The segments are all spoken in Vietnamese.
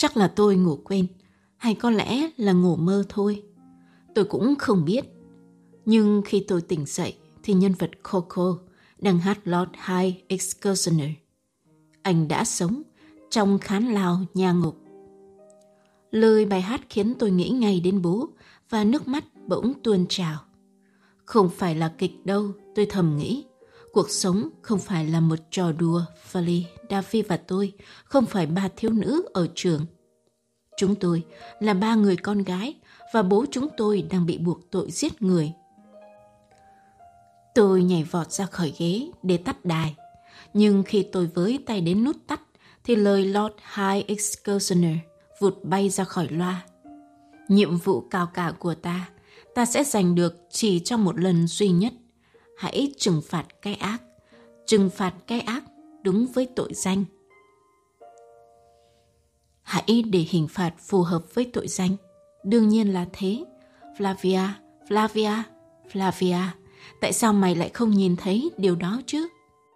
Chắc là tôi ngủ quên, hay có lẽ là ngủ mơ thôi. Tôi cũng không biết. Nhưng khi tôi tỉnh dậy thì nhân vật Coco đang hát Lord High Executioner. Anh đã sống trong khán lao nhà ngục. Lời bài hát khiến tôi nghĩ ngay đến bố và nước mắt bỗng tuôn trào. Không phải là kịch đâu, tôi thầm nghĩ. Cuộc sống không phải là một trò đùa. Fally, Daffy và tôi không phải ba thiếu nữ ở trường. Chúng tôi là ba người con gái và bố chúng tôi đang bị buộc tội giết người. Tôi nhảy vọt ra khỏi ghế để tắt đài. Nhưng khi tôi với tay đến nút tắt thì lời Lord High Executioner vụt bay ra khỏi loa. Nhiệm vụ cao cả của ta sẽ giành được chỉ trong một lần duy nhất. Hãy trừng phạt cái ác đúng với tội danh. Hãy để hình phạt phù hợp với tội danh. Đương nhiên là thế. Flavia, tại sao mày lại không nhìn thấy điều đó chứ?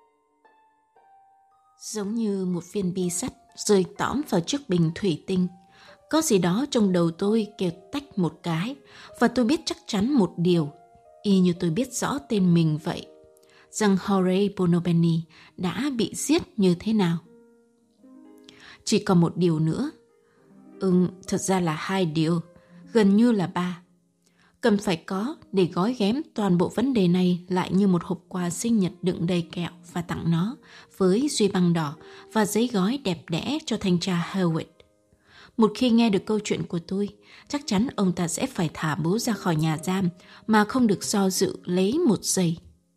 Giống như một viên bi sắt rơi tõm vào chiếc bình thủy tinh. Có gì đó trong đầu tôi kêu tách một cái và tôi biết chắc chắn một điều, y như tôi biết rõ tên mình vậy, rằng Horace Bonobenny đã bị giết như thế nào. Chỉ còn một điều nữa. Thật ra là hai điều, gần như là ba. Cần phải có để gói ghém toàn bộ vấn đề này lại như một hộp quà sinh nhật đựng đầy kẹo và tặng nó với duy băng đỏ và giấy gói đẹp đẽ cho thanh tra Hewitt. Một khi nghe được câu chuyện của tôi, chắc chắn ông ta sẽ phải thả bố ra khỏi nhà giam mà không được do dự lấy một giây.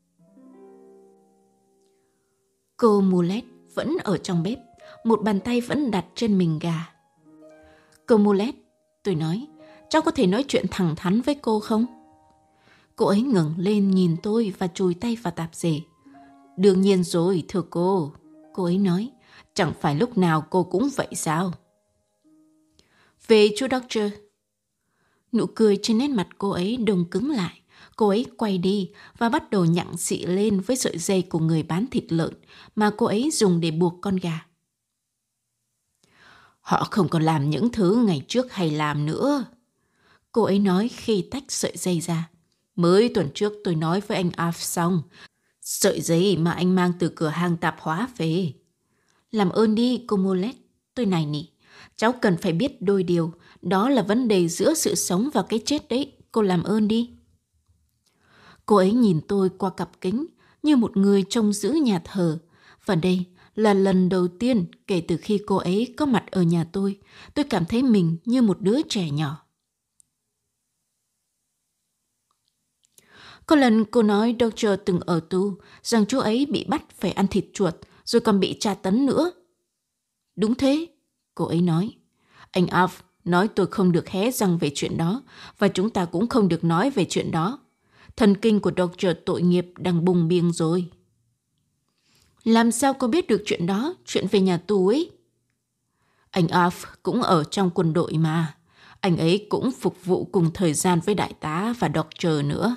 Cô Mulet vẫn ở trong bếp, một bàn tay vẫn đặt trên mình gà. Cô Mulet, tôi nói, cháu có thể nói chuyện thẳng thắn với cô không? Cô ấy ngẩng lên nhìn tôi và chùi tay vào tạp dề. Đương nhiên rồi, thưa cô ấy nói, chẳng phải lúc nào cô cũng vậy sao? Về chú Doctor. Nụ cười trên nét mặt cô ấy đông cứng lại. Cô ấy quay đi và bắt đầu nhặng xị lên với sợi dây của người bán thịt lợn mà cô ấy dùng để buộc con gà. Họ không còn làm những thứ ngày trước hay làm nữa, cô ấy nói khi tách sợi dây ra. Mới tuần trước tôi nói với anh Alf xong, sợi dây mà anh mang từ cửa hàng tạp hóa về. Làm ơn đi, cô Molet, tôi nài nỉ. Cháu cần phải biết đôi điều, đó là vấn đề giữa sự sống và cái chết đấy, cô làm ơn đi. Cô ấy nhìn tôi qua cặp kính như một người trông giữ nhà thờ, và đây là lần đầu tiên kể từ khi cô ấy có mặt ở nhà tôi cảm thấy mình như một đứa trẻ nhỏ. Có lần cô nói Dr. từng ở tù, rằng chú ấy bị bắt phải ăn thịt chuột, rồi còn bị tra tấn nữa. Đúng thế, cô ấy nói. Anh Alf nói tôi không được hé răng về chuyện đó, và chúng ta cũng không được nói về chuyện đó. Thần kinh của Dr. tội nghiệp đang bùng biêng rồi. Làm sao cô biết được chuyện đó, chuyện về nhà tù ấy? Anh Alf cũng ở trong quân đội mà. Anh ấy cũng phục vụ cùng thời gian với đại tá và Dr. nữa.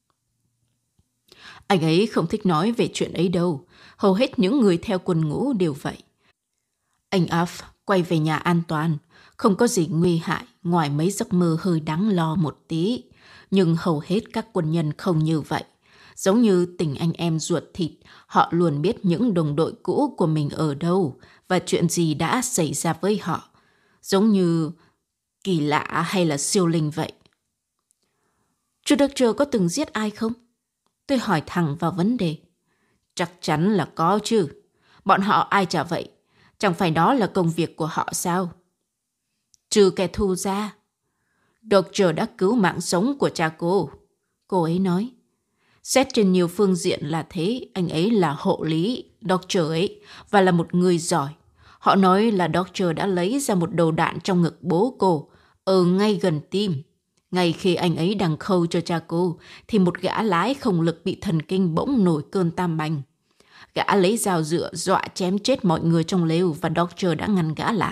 Anh ấy không thích nói về chuyện ấy đâu. Hầu hết những người theo quân ngũ đều vậy. Anh Alf quay về nhà an toàn. Không có gì nguy hại ngoài mấy giấc mơ hơi đáng lo một tí. Nhưng hầu hết các quân nhân không như vậy. Giống như tình anh em ruột thịt, họ luôn biết những đồng đội cũ của mình ở đâu và chuyện gì đã xảy ra với họ. Giống như kỳ lạ hay là siêu linh vậy. Chú Dr. có từng giết ai không? Tôi hỏi thẳng vào vấn đề. Chắc chắn là có chứ. Bọn họ ai chả vậy. Chẳng phải đó là công việc của họ sao? Trừ kẻ thù ra. Dr. đã cứu mạng sống của cha cô ấy nói. Xét trên nhiều phương diện là thế, anh ấy là hộ lý, Dr. ấy, và là một người giỏi. Họ nói là Dr. đã lấy ra một đầu đạn trong ngực bố cô, ở ngay gần tim. Ngay khi anh ấy đang khâu cho cha cô, thì một gã lái không lực bị thần kinh bỗng nổi cơn tam bành. Gã lấy dao dựa dọa chém chết mọi người trong lều và Dr. đã ngăn gã lại.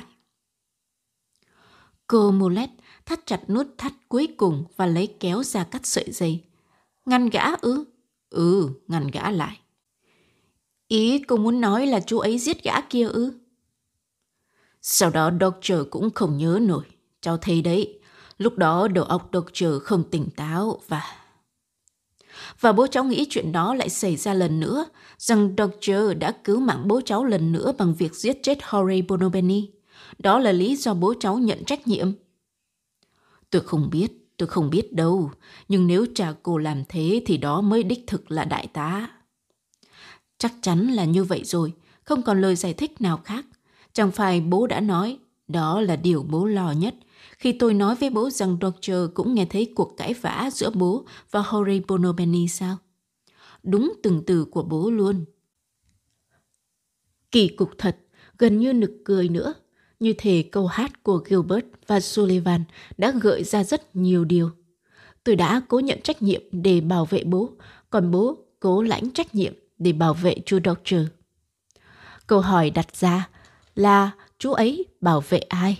Cô Molet thắt chặt nút thắt cuối cùng và lấy kéo ra cắt sợi dây. Ngăn gã ư? Ngăn gã lại. Ý cô muốn nói là chú ấy giết gã kia ư? Sau đó Doctor cũng không nhớ nổi. Cháu thấy đấy, lúc đó đầu óc Doctor không tỉnh táo Và bố cháu nghĩ chuyện đó lại xảy ra lần nữa, rằng Doctor đã cứu mạng bố cháu lần nữa bằng việc giết chết Jorge Bonobeni. Đó là lý do bố cháu nhận trách nhiệm. Tôi không biết đâu, nhưng nếu cha cô làm thế thì đó mới đích thực là đại tá. Chắc chắn là như vậy rồi, không còn lời giải thích nào khác. Chẳng phải bố đã nói, đó là điều bố lo nhất. Khi tôi nói với bố rằng Doctor cũng nghe thấy cuộc cãi vã giữa bố và Jorge Bonobeni sao? Đúng từng từ của bố luôn. Kỳ cục thật, gần như nực cười nữa. Như thể câu hát của Gilbert và Sullivan đã gợi ra rất nhiều điều. Tôi đã cố nhận trách nhiệm để bảo vệ bố, còn bố cố lãnh trách nhiệm để bảo vệ chú Doctor. Câu hỏi đặt ra là chú ấy bảo vệ ai?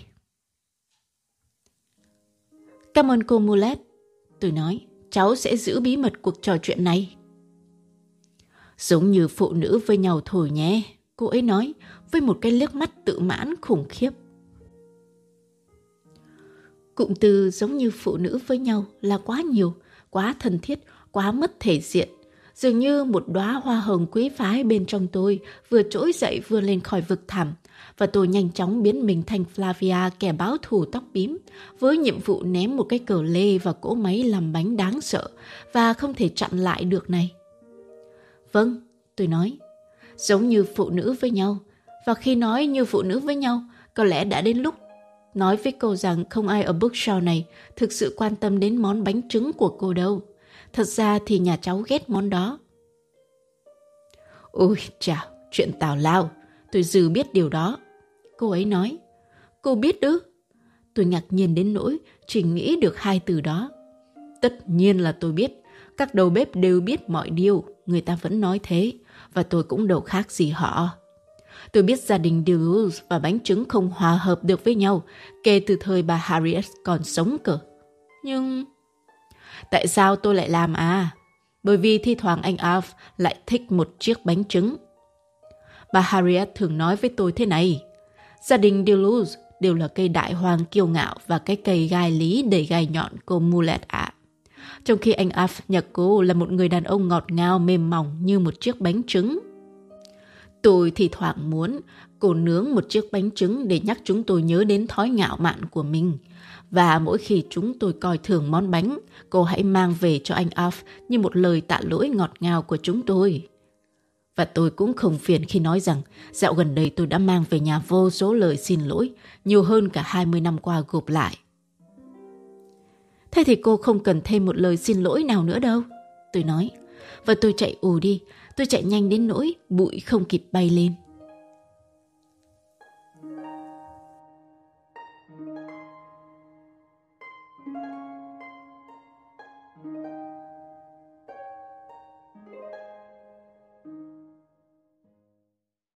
Cảm ơn cô Mulet. Tôi nói, cháu sẽ giữ bí mật cuộc trò chuyện này. Giống như phụ nữ với nhau thôi nhé, cô ấy nói với một cái liếc mắt tự mãn khủng khiếp. Cụm từ giống như phụ nữ với nhau là quá nhiều, quá thân thiết, quá mất thể diện. Dường như một đóa hoa hồng quý phái bên trong tôi vừa trỗi dậy vươn lên khỏi vực thẳm, và tôi nhanh chóng biến mình thành Flavia, kẻ báo thù tóc bím, với nhiệm vụ ném một cái cờ lê vào cỗ máy làm bánh đáng sợ và không thể chặn lại được này. Vâng, tôi nói, giống như phụ nữ với nhau, và khi nói như phụ nữ với nhau, có lẽ đã đến lúc nói với cô rằng không ai ở bookshop này thực sự quan tâm đến món bánh trứng của cô đâu. Thật ra thì nhà cháu ghét món đó. Ôi chào, chuyện tào lao, tôi dư biết điều đó. Cô ấy nói. Cô biết ư? Tôi ngạc nhiên đến nỗi chỉ nghĩ được hai từ đó. Tất nhiên là tôi biết. Các đầu bếp đều biết mọi điều, người ta vẫn nói thế, và tôi cũng đâu khác gì họ. Tôi biết gia đình Duluth và bánh trứng không hòa hợp được với nhau kể từ thời bà Harriet còn sống cơ. Nhưng tại sao tôi lại làm à? Bởi vì thi thoảng anh Alf lại thích một chiếc bánh trứng. Bà Harriet thường nói với tôi thế này: gia đình Duluth đều là cây đại hoàng kiêu ngạo và cái cây gai lý đầy gai nhọn cô Mulet ạ. Trong khi anh Alf nhà cô là một người đàn ông ngọt ngào mềm mỏng như một chiếc bánh trứng. Tôi thì thoảng muốn cô nướng một chiếc bánh trứng để nhắc chúng tôi nhớ đến thói ngạo mạn của mình. Và mỗi khi chúng tôi coi thường món bánh, cô hãy mang về cho anh Alf như một lời tạ lỗi ngọt ngào của chúng tôi. Và tôi cũng không phiền khi nói rằng dạo gần đây tôi đã mang về nhà vô số lời xin lỗi, nhiều hơn cả 20 năm qua gộp lại. Thế thì cô không cần thêm một lời xin lỗi nào nữa đâu, tôi nói. Và tôi chạy ù đi, tôi chạy nhanh đến nỗi bụi không kịp bay lên.